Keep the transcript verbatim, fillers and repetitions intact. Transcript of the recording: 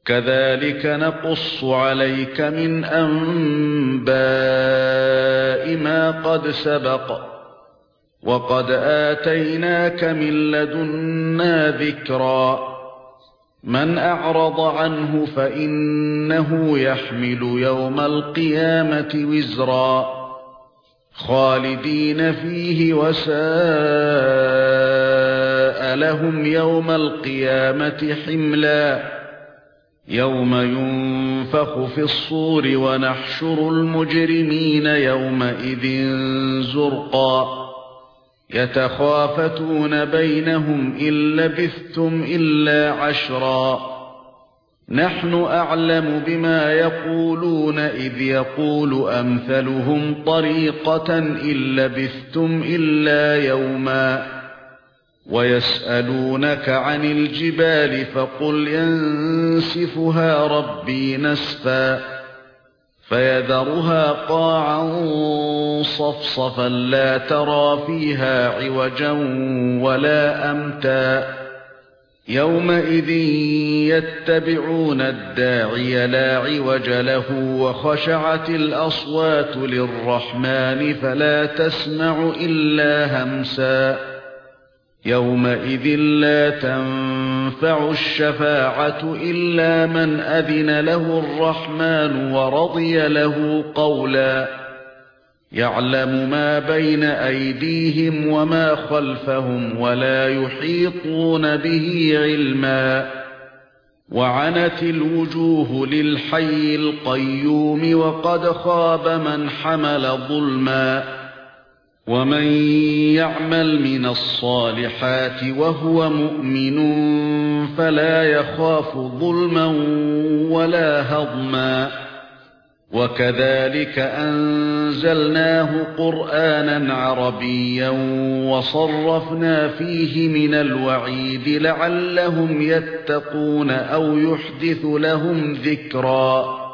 كذلك نقص عليك من أنباء ما قد سبق وقد آتيناك من لدنا ذكرا من أعرض عنه فإنه يحمل يوم القيامة وزرا خالدين فيه وساء لهم يوم القيامة حملا يوم ينفخ في الصور ونحشر المجرمين يومئذ زرقا يتخافتون بينهم إن لبثتم إلا عشرا نحن أعلم بما يقولون إذ يقول أمثلهم طريقة إن لبثتم إلا يوما ويسألونك عن الجبال فقل ينسفها ربي نسفا فيذرها قاعا صفصفا لا ترى فيها عوجا ولا أمتا يومئذ يتبعون الداعي لا عوج له وخشعت الأصوات للرحمن فلا تسمع إلا همسا يومئذ لا تنفع الشفاعة إلا من أذن له الرحمن ورضي له قولا يعلم ما بين أيديهم وما خلفهم ولا يحيطون به علما وعنت الوجوه للحي القيوم وقد خاب من حمل ظلما ومن يعمل من الصالحات وهو مؤمن فلا يخاف ظلما ولا هضما وكذلك أنزلناه قرآنا عربيا وصرفنا فيه من الوعيد لعلهم يتقون أو يحدث لهم ذكرا